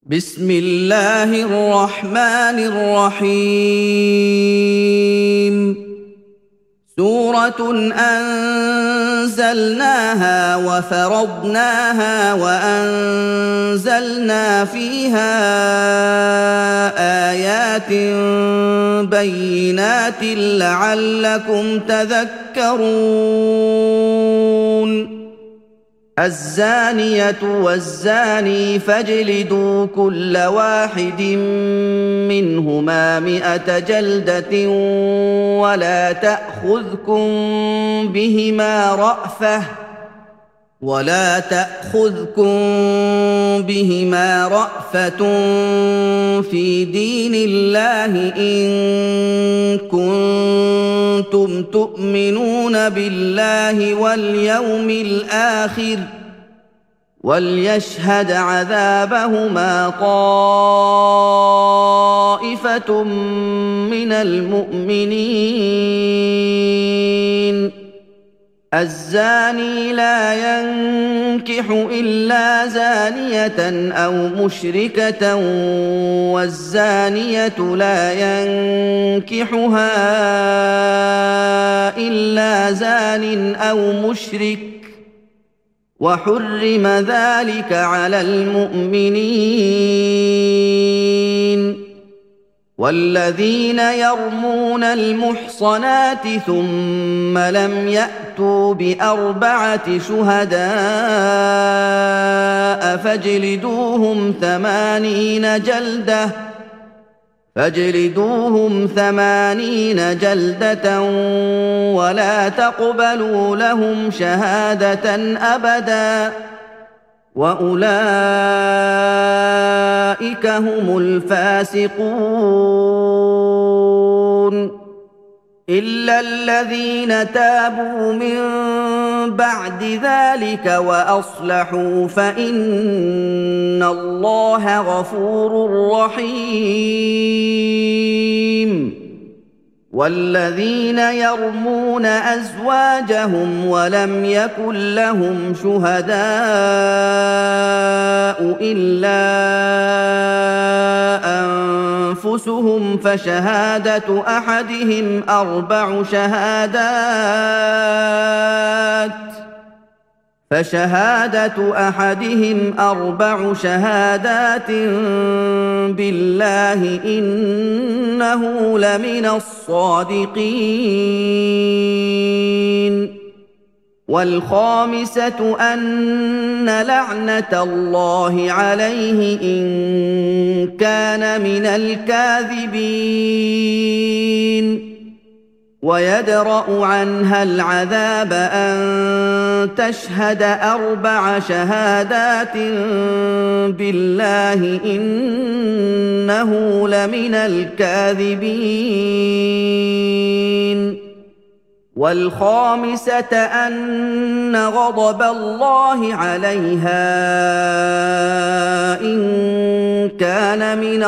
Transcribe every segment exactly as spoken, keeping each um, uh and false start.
بسم الله الرحمن الرحيم سورة أنزلناها وفرضناها وأنزلنا فيها آيات بينات لعلكم تذكرون الزانية والزاني فاجلدوا كل واحد منهما مئة جلدة ولا تأخذكم بهما رأفة ولا تأخذكم بهما رأفة في دين الله إن كنتم تؤمنون بالله واليوم الآخر وليشهد عذابهما طائفة من المؤمنين الزاني لا ينكح إلا زانية أو مشركة والزانية لا ينكحها إلا زان أو مشرك وحرم ذلك على المؤمنين والذين يرمون المحصنات ثم لم يأتوا بأربعة شهداء فاجلدوهم ثمانين جلدة فاجلدوهم ثمانين جلدة ولا تقبلوا لهم شهادة أبدا وأولئك هم الفاسقون إلا الذين تابوا من بعد ذلك وأصلحوا فإن الله غفور رحيم والذين يرمون أزواجهم ولم يكن لهم شهداء إلا أنفسهم فشهادة أحدهم أربع شهادات فشهادة أحدهم أربع شهادات بالله إنه لمن الصادقين والخامسة أن لعنة الله عليه إن كان من الكاذبين ويدرأ عنها العذاب أن تشهد أربع شهادات بالله إنه لمن الكاذبين والخامسة أن غضب الله عليها إن كان من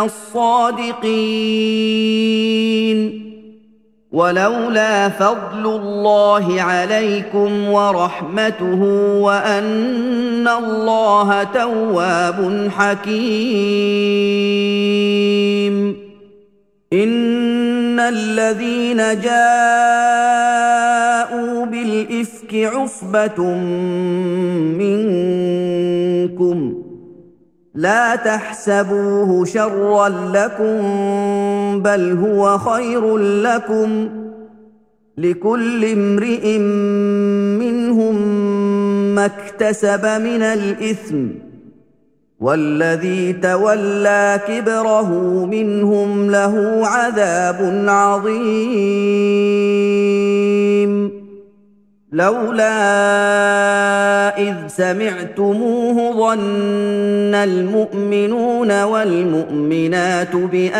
الصادقين ولولا فضل الله عليكم ورحمته وأن الله تواب حكيم إن الذين جاءوا بالإفك عصبة منكم لا تحسبوه شرا لكم بل هو خير لكم لكل امرئ منهم ما اكتسب من الإثم والذي تولى كبره منهم له عذاب عظيم لولا إذ سمعتموه ظن المؤمنون والمؤمنات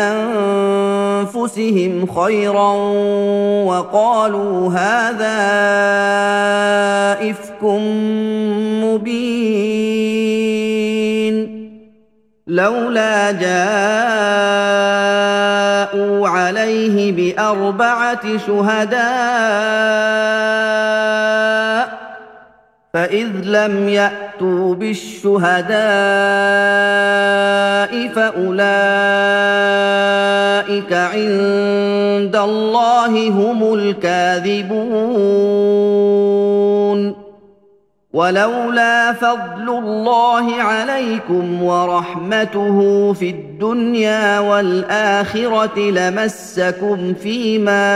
بأنفسهم خيرا وقالوا هذا إفك مبين لولا جاءوا عليه بأربعة شهداء فإذ لم يأتوا بالشهداء فأولئك عند الله هم الكاذبون ولولا فضل الله عليكم ورحمته في الدنيا والآخرة لمسكم فيما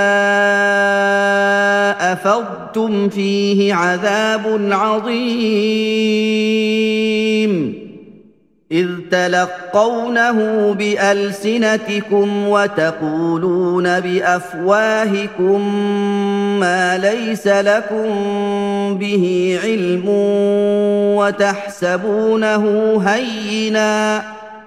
أفضتم فيه عذاب عظيم إذ تلقونه بألسنتكم وتقولون بأفواهكم ما ليس لكم به علم وتحسبونه هينا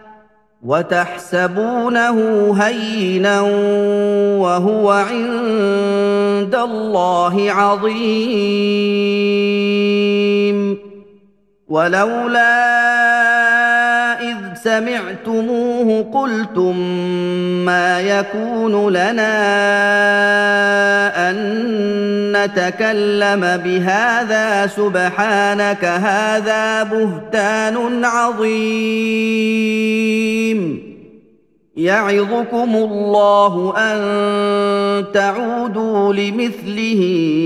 وتحسبونه هينا وهو عند الله عظيم ولولا إذ سمعتموه قلتم ما يكون لنا أن نتكلم بهذا سبحانك هذا بهتان عظيم يعظكم الله أن تعودوا لمثله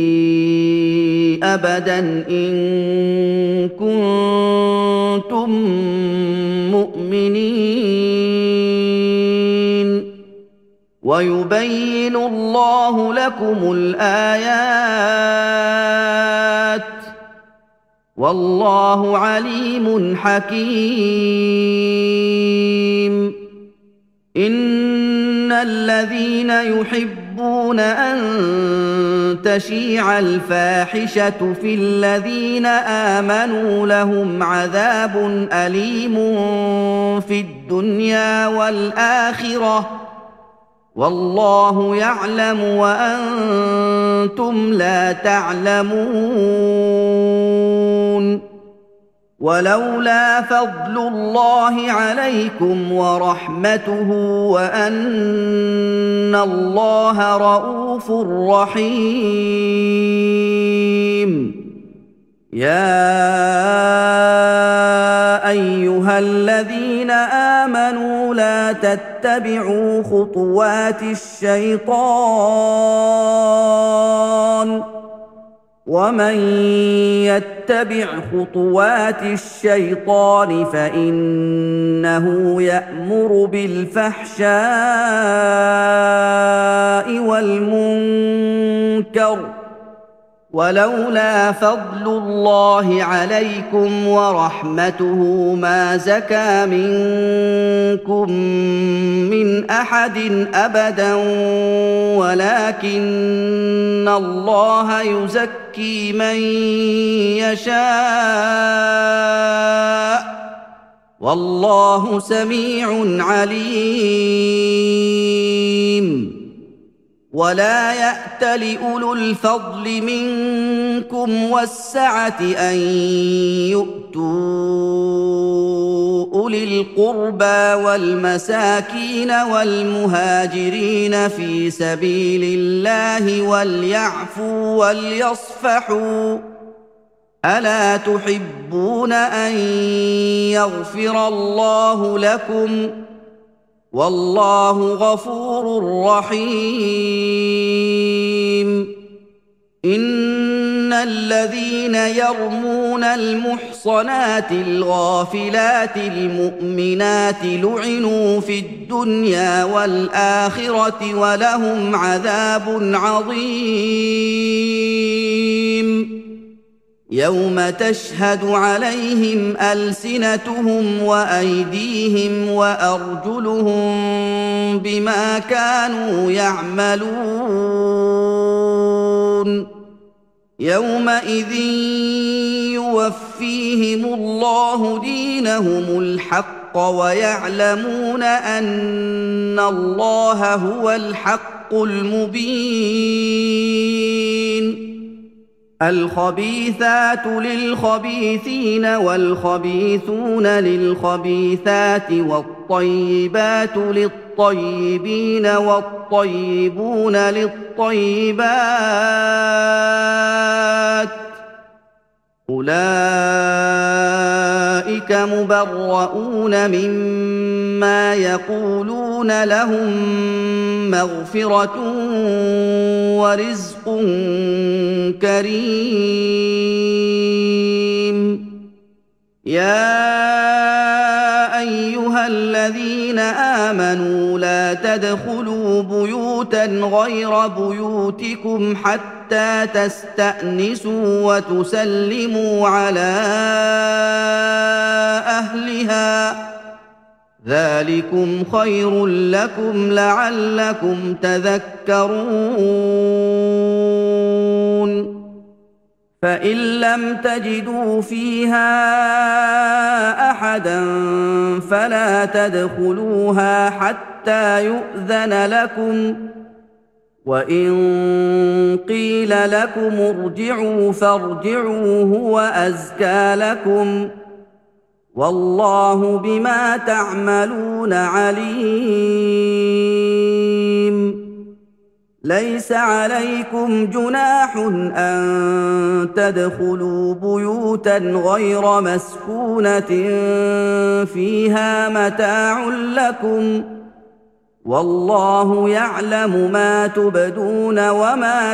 أبدا إن كنتم مؤمنين ويبين الله لكم الآيات والله عليم حكيم إن الذين يحبون أن تشيع الفاحشة في الذين آمنوا لهم عذاب أليم في الدنيا والآخرة والله يعلم وأنتم لا تعلمون ولولا فضل الله عليكم ورحمته وأن الله رءوف رحيم يا أيها الذين آمنوا لا تتبعوا خطوات الشيطان ومن يتبع خطوات الشيطان فإنه يأمر بالفحشاء والمنكر ولولا فضل الله عليكم ورحمته ما زكى منكم من أحد أبدا ولكن الله يزكي من يشاء والله سميع عليم ولا يأت لأولو الفضل منكم والسعة أن يؤتوا أولي القربى والمساكين والمهاجرين في سبيل الله وليعفوا وليصفحوا ألا تحبون أن يغفر الله لكم والله غفور رحيم إن الذين يرمون المحصنات الغافلات المؤمنات لعنوا في الدنيا والآخرة ولهم عذاب عظيم يوم تشهد عليهم ألسنتهم وأيديهم وأرجلهم بما كانوا يعملون يومئذ يوفيهم الله دينهم الحق ويعلمون أن الله هو الحق المبين الخبيثات للخبيثين والخبيثون للخبيثات والطيبات للطيبين والطيبون للطيبات أولئك مبرؤون مما يقولون لهم مغفرة ورزق كريم يا أيها الذين آمنوا لا تدخلوا بيوتا غير بيوتكم حتى تستأنسوا وتسلموا على أهلها ذلكم خير لكم لعلكم تذكرون فإن لم تجدوا فيها أحدا فلا تدخلوها حتى يؤذن لكم وإن قيل لكم ارجعوا فارجعوا هو أزكى لكم والله بما تعملون عليم ليس عليكم جناح أن تدخلوا بيوتا غير مسكونة فيها متاع لكم والله يعلم ما تبدون وما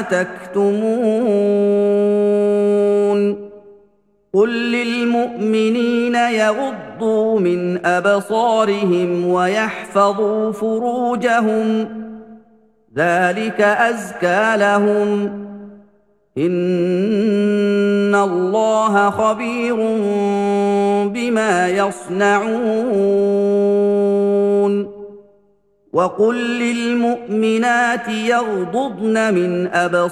تكتمون قل للمؤمنين يغضوا من أبصارهم ويحفظوا فروجهم ذلك أزكى لهم إن الله خبير بما يصنعون وقل للمؤمنات يغضضن من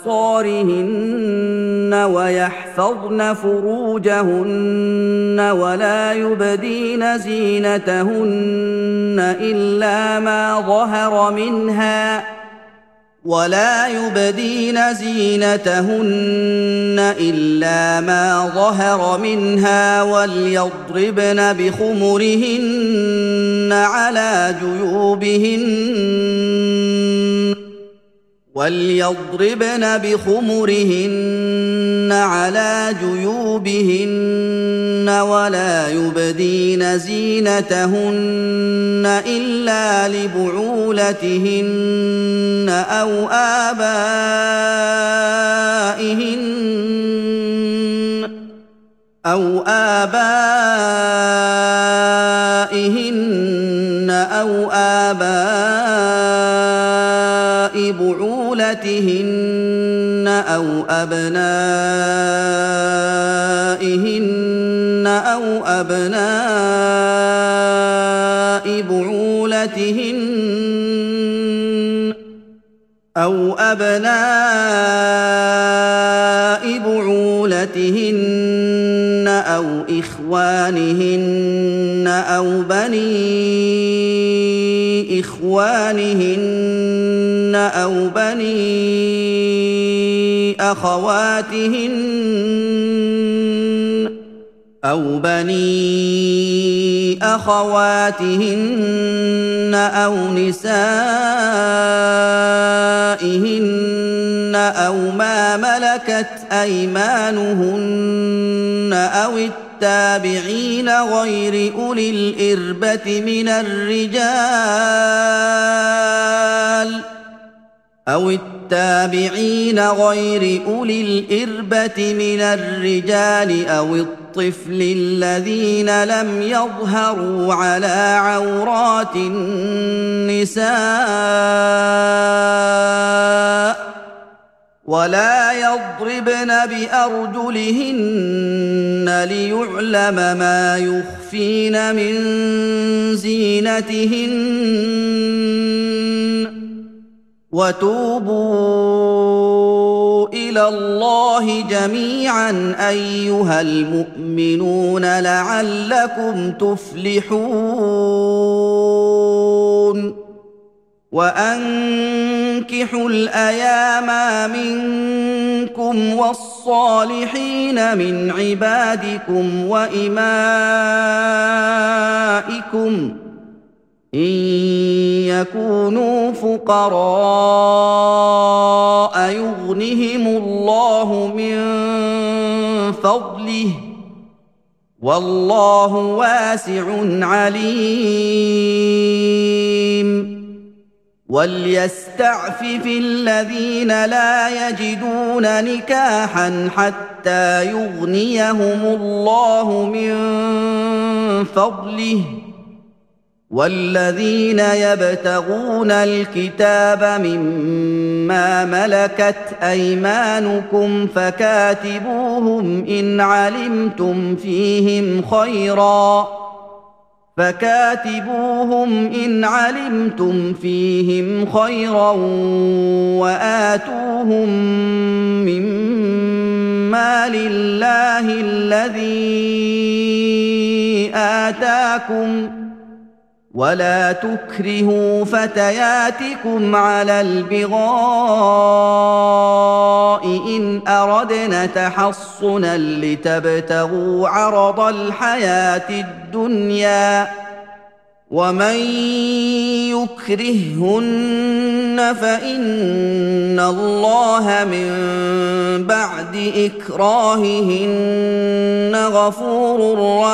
أبصارهن ويحفظن فروجهن ولا يبدين زينتهن إلا ما ظهر منها ولا يبدين زينتهن إلا ما ظهر منها وليضربن بخمرهن على جيوبهن وليضربن بخمرهن على جيوبهن ولا يبدين زينتهن إلا لبعولتهن أو آبائهن أو آبائهن أو آباء بعولتهن أو أبنائهن أو أبناء بعولتهن أو أبناء بعولتهن أو إخوانهن أو بني إخوانهن أو بني أخواتهن أو بني أخواتهن أو نسائهن أو ما ملكت أيمانهن أو التابعين غير أولي الإربة من الرجال أو التابعين غير أولي الإربة من الرجال أو الطفل الذين لم يظهروا على عورات النساء ولا يضربن بأرجلهن ليعلم ما يخفين من زينتهن وتوبوا إلى الله جميعا أيها المؤمنون لعلكم تفلحون وأنكحوا الأيام منكم والصالحين من عبادكم وإمائكم إن يكونوا فقراء يغنهم الله من فضله والله واسع عليم وليستعفف الذين لا يجدون نكاحا حتى يغنيهم الله من فضله والذين يبتغون الكتاب مما ملكت أيمانكم فكاتبوهم إن علمتم فيهم خيرا فكاتبوهم إن علمتم فيهم خيرا وآتوهم مما لله الذي آتاكم ولا تكرهوا فتياتكم على البغاء إن أردنا تحصنا لتبتغوا عرض الحياة الدنيا ومن يكرههن فإن الله من بعد إكراههن غفور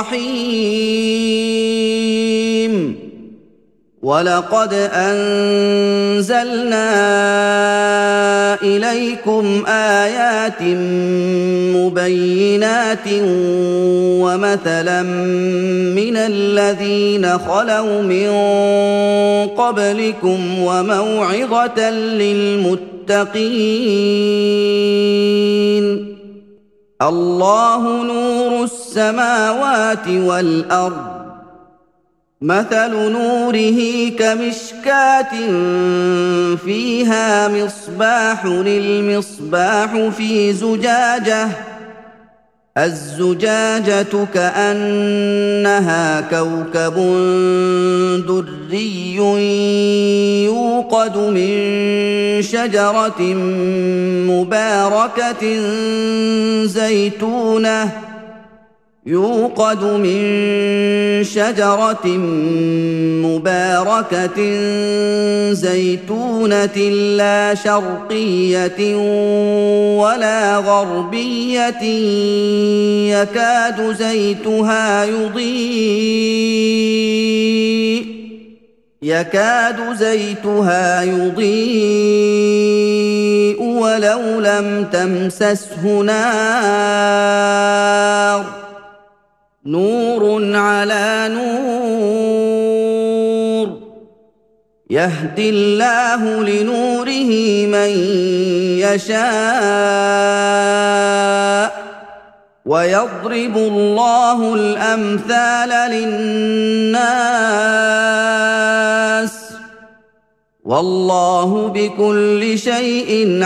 رحيم ولقد أنزلنا إليكم آيات مبينات ومثلا من الذين خلوا من قبلكم وموعظة للمتقين الله نور السماوات والأرض مثل نوره كمشكاة فيها مصباح المصباح في زجاجة الزجاجة كأنها كوكب دري يوقد من شجرة مباركة زيتونة يوقد من شجرة مباركة زيتونة لا شرقية ولا غربية يكاد زيتها يضيء يكاد زيتها يضيء ولو لم تمسسه نار نور على نور يهدي الله لنوره من يشاء ويضرب الله الأمثال للناس والله بكل شيء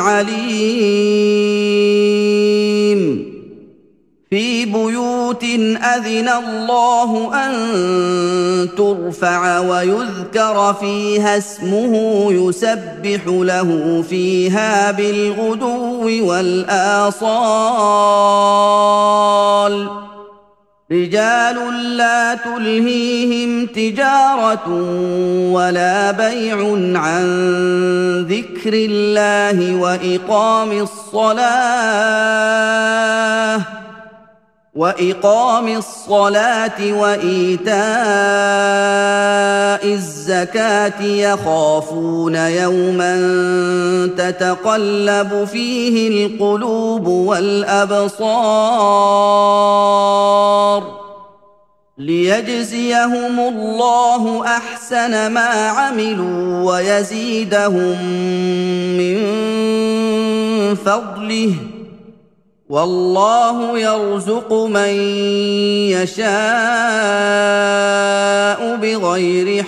عليم في بيوت أذن الله أن ترفع ويذكر فيها اسمه يسبح له فيها بالغدو والآصال رجال لا تلهيهم تجارة ولا بيع عن ذكر الله وإقام الصلاة وإقام الصلاة وإيتاء الزكاة يخافون يوما تتقلب فيه القلوب والأبصار ليجزيهم الله أحسن ما عملوا ويزيدهم من فضله والله يرزق من يشاء بغير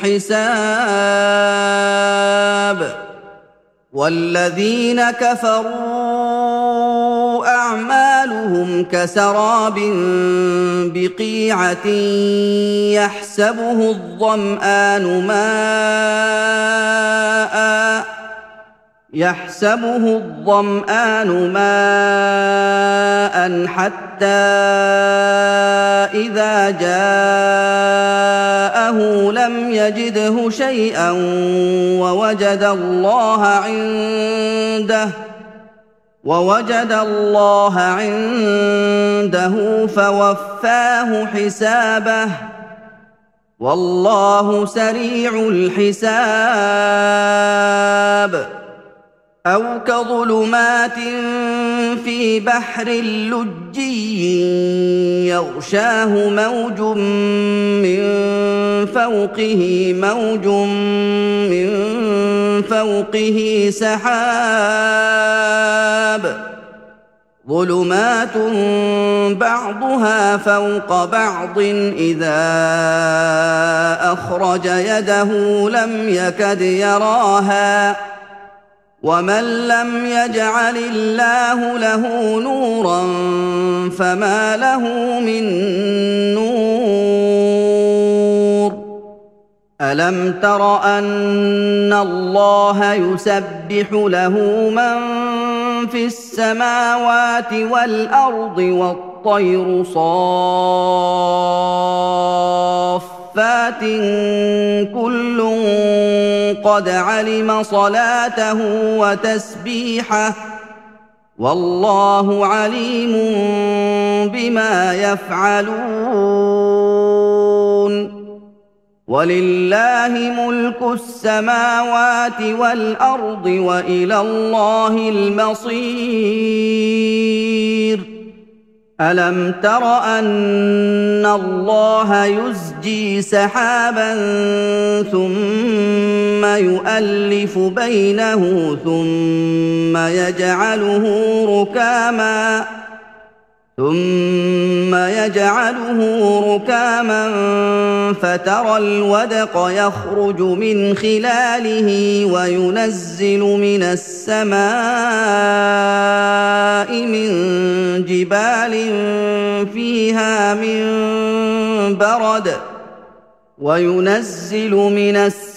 حساب والذين كفروا أعمالهم كسراب بقيعة يحسبه الظمآن ماءً يحسبه الظمآن ماءً حتى إذا جاءه لم يجده شيئا ووجد الله عنده ووجد الله عنده فوفاه حسابه والله سريع الحساب أو كظلمات في بحر لجي يغشاه موج من فوقه موج من فوقه سحاب ظلمات بعضها فوق بعض إذا أخرج يده لم يكد يراها ومن لم يجعل الله له نورا فما له من نور ألم تر أن الله يسبح له من في السماوات والأرض والطير صافات كل قد علم صلاته وتسبيحه والله عليم بما يفعلون ولله ملك السماوات والأرض وإلى الله المصير ألم تر أن الله يزجي سحابا ثم يؤلف بينه ثم يجعله ركاما ثم يجعله ركاما فترى الودق يخرج من خلاله وينزل من السماء من جبال فيها من برد وينزل من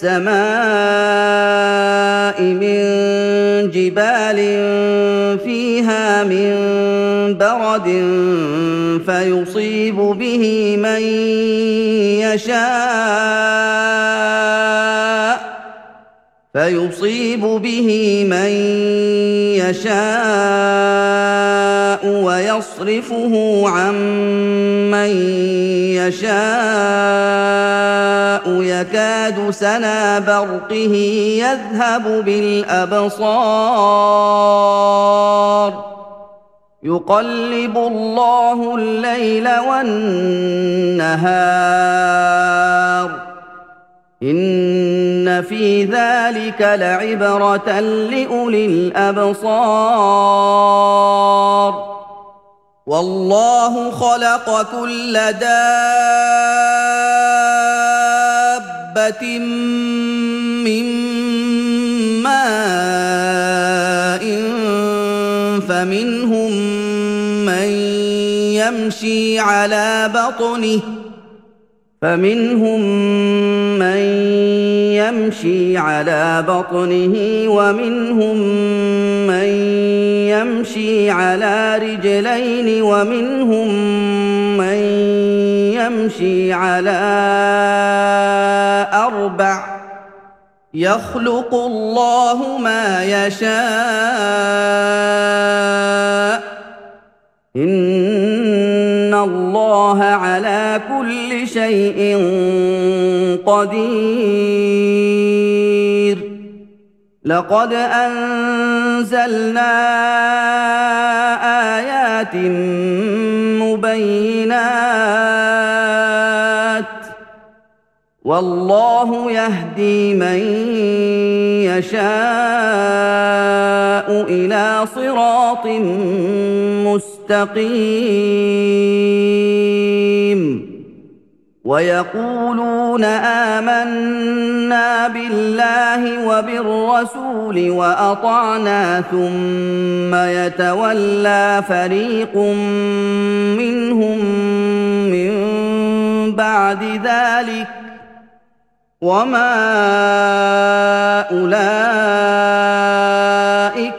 السماء من جبال فيها من برد فيصيب به من يشاء فيصيب به من يشاء ويصرفه عن من يشاء يكاد سنا برقه يذهب بالأبصار يقلب الله الليل والنهار إن في ذلك لعبرة لأولي الأبصار والله خلق كل دابة من ماء فمنهم من يمشي على بطنه فمنهم من يمشي على بطنه ومنهم من يمشي على رجلين ومنهم من يمشي على أربع يخلق الله ما يشاء إن الله على كل شيء قدير لقد أنزلنا آيات مبينات والله يهدي من يشاء إلى صراط مستقيم ويقولون آمنا بالله وبالرسول وأطعنا ثم يتولى فريق منهم من بعد ذلك وما أولئك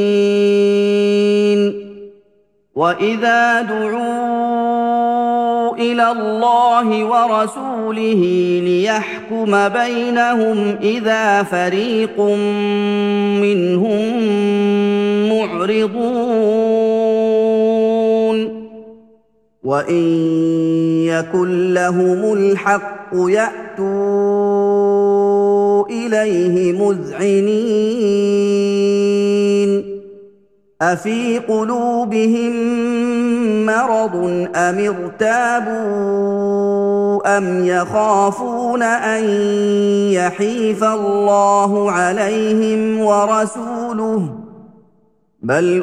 بالمؤمنين وإذا دعوا إلى الله ورسوله ليحكم بينهم إذا فريق منهم معرضون وإن يكن لهم الحق يأتوا إليه مذعنين أفي قلوبهم مرض أم ارتابوا أم يخافون أن يحيف الله عليهم ورسوله بل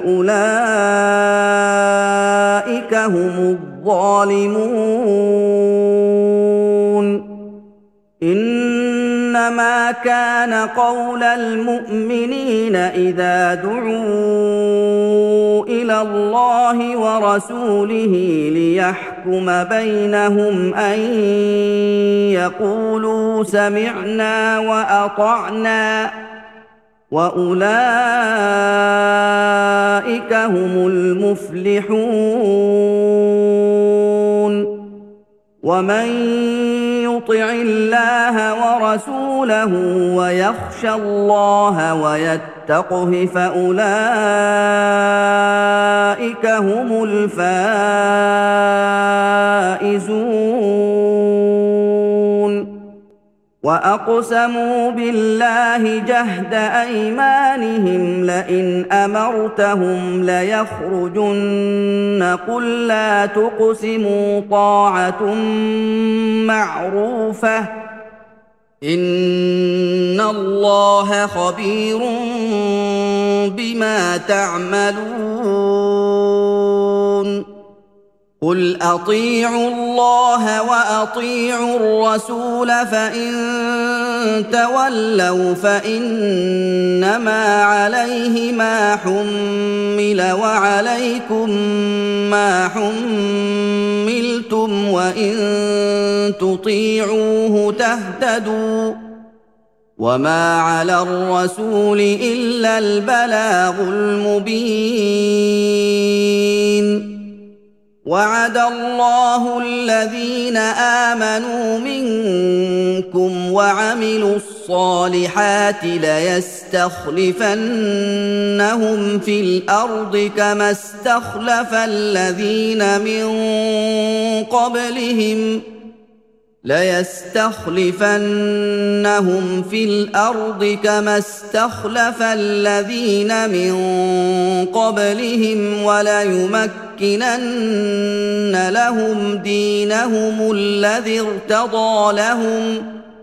أولئك هم الظالمون إنما كان قول المؤمنين إذا دعوا إلى الله ورسوله ليحكم بينهم أن يقولوا سمعنا وأطعنا وأولئك هم المفلحون ومن يطع الله ورسوله ويخشى الله ويتقه فأولئك هم الفائزون وأقسموا بالله جهد أيمانهم لئن أمرتهم ليخرجن قل لا تقسموا طاعة معروفة إن الله خبير بما تعملون قل أطيعوا الله وأطيعوا الرسول فإن تولوا فإنما عليه ما حمل وعليكم ما حملتم وإن تطيعوه تهتدوا وما على الرسول إلا البلاغ المبين وعد الله الذين آمنوا منكم وعملوا الصالحات ليستخلفنهم في الأرض كما استخلف الذين من قبلهم ليستخلفنهم في الأرض كما استخلف الذين من قبلهم وليمكنن لهم دينهم الذي ارتضى لهم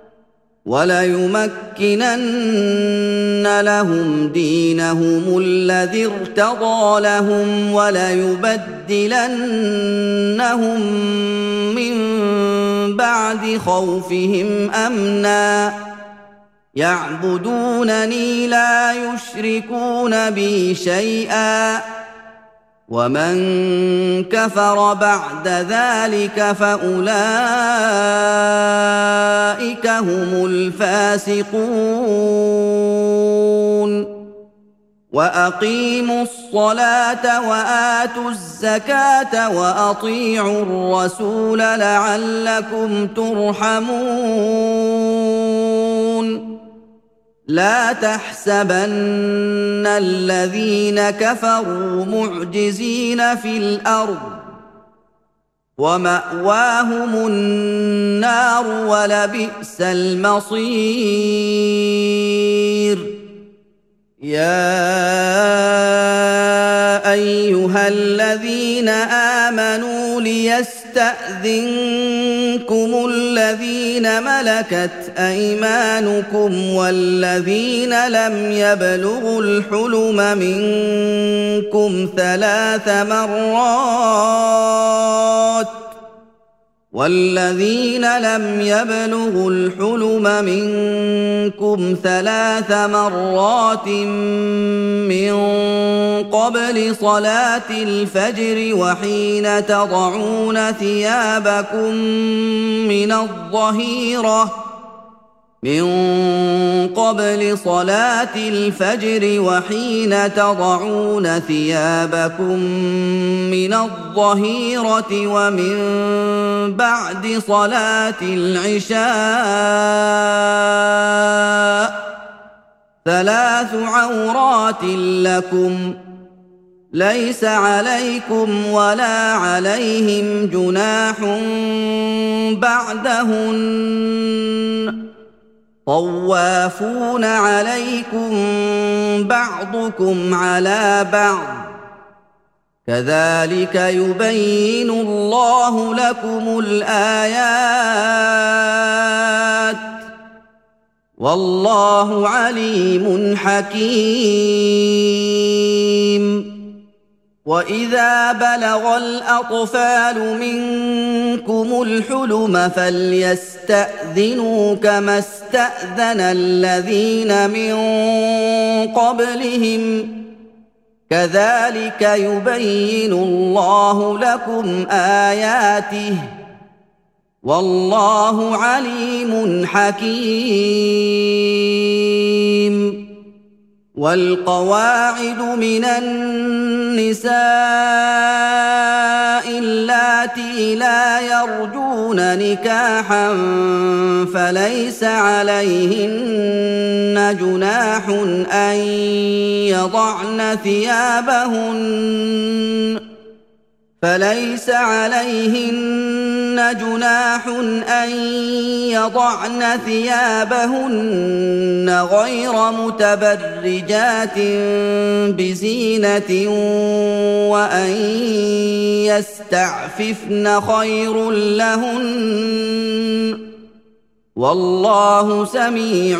وليمكنن لهم دينهم الذي ارتضى لهم وليبدلنهم من بعد خوفهم أمنا يعبدونني لا يشركون بي شيئا ومن كفر بعد ذلك فأولئك هم الفاسقون وأقيموا الصلاة وآتوا الزكاة وأطيعوا الرسول لعلكم ترحمون لا تحسبن الذين كفروا معجزين في الأرض ومأواهم النار ولبئس المصير يا أيها الذين آمنوا ليستأذنكم الذين ملكت أيمانكم والذين لم يبلغوا الحلم منكم ثلاث مرات والذين لم يبلغوا الحلم منكم ثلاث مرات من قبل صلاة الفجر وحين تضعون ثيابكم من الظهيرة من قبل صلاة الفجر وحين تضعون ثيابكم من الظهيرة ومن بعد صلاة العشاء ثلاث عورات لكم ليس عليكم ولا عليهم جناح بعدهن طوافون عليكم بعضكم على بعض كذلك يبين الله لكم الآيات والله عليم حكيم وإذا بلغ الأطفال منكم الحلم فليستأذنوا كما استأذن الذين من قبلهم كذلك يبين الله لكم آياته والله عليم حكيم والقواعد من النساء اللاتي لا يرجون نكاحا فليس عليهن جناح أن يضعن ثيابهن فليس عليهن جناح أن يضعن ثيابهن غير متبرجات بزينة وأن يستعففن خير لهن والله سميع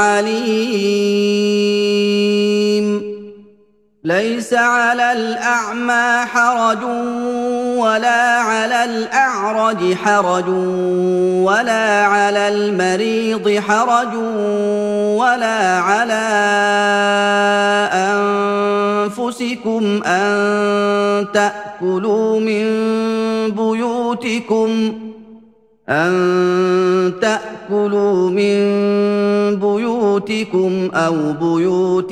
عليم ليس على الأعمى حرج ولا على الأعرج حرج ولا على المريض حرج ولا على أنفسكم أن تأكلوا من بيوتكم أن تأكلوا من بيوتكم أو بيوت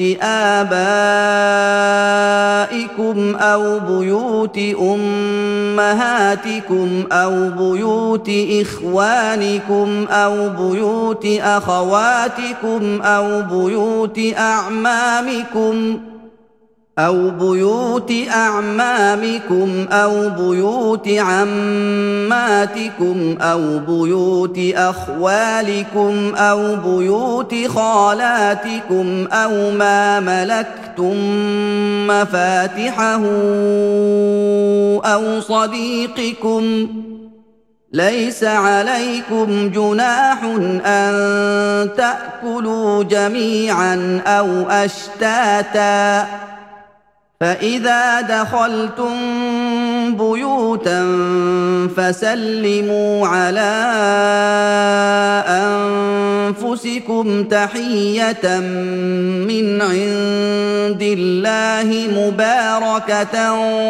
آبائكم أو بيوت أمهاتكم أو بيوت إخوانكم أو بيوت أخواتكم أو بيوت أعمامكم أو بيوت أعمامكم أو بيوت عماتكم أو بيوت أخوالكم أو بيوت خالاتكم أو ما ملكتم مفاتحه أو صديقكم ليس عليكم جناح أن تأكلوا جميعا أو أشتاتا فإذا دخلتم بيوتا فسلموا على أنفسكم تحية من عند الله مباركة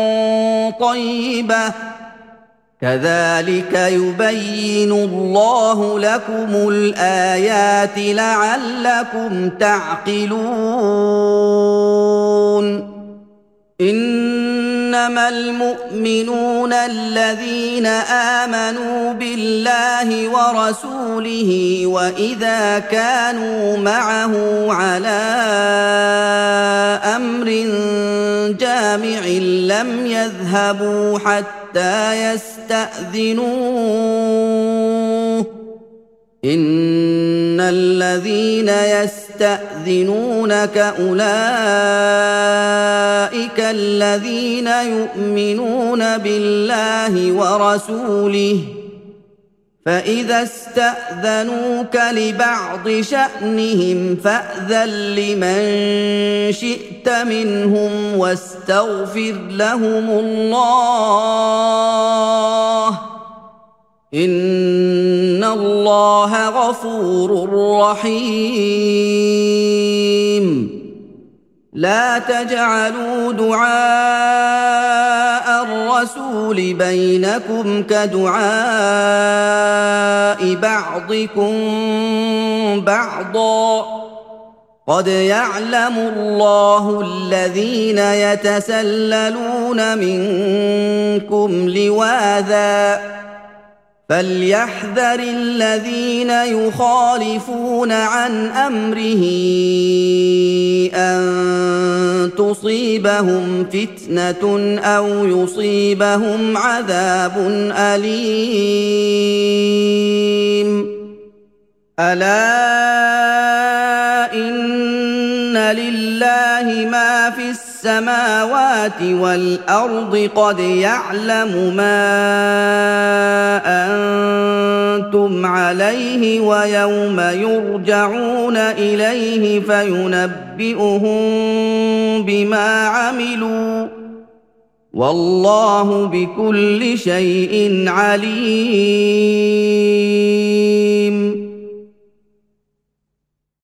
طيبة كذلك يبين الله لكم الآيات لعلكم تعقلون إنما المؤمنون الذين آمنوا بالله ورسوله وإذا كانوا معه على أمر جامع لم يذهبوا حتى يستأذنوه إن الذين يستأذنونك أولئك الذين يؤمنون بالله ورسوله فإذا استأذنوك لبعض شأنهم فأذن لمن شئت منهم واستغفر لهم الله إن الله غفور رحيم لا تجعلوا دعاء الرسول بينكم كدعاء بعضكم بعضا قد يعلم الله الذين يتسللون منكم لواذا فليحذر الذين يخالفون عن أمره أن تصيبهم فتنة أو يصيبهم عذاب أليم ألا إن لله ما في السماوات والأرض قد يعلم ما أنتم عليه ويوم يرجعون إليه فينبئهم بما عملوا والله بكل شيء عليم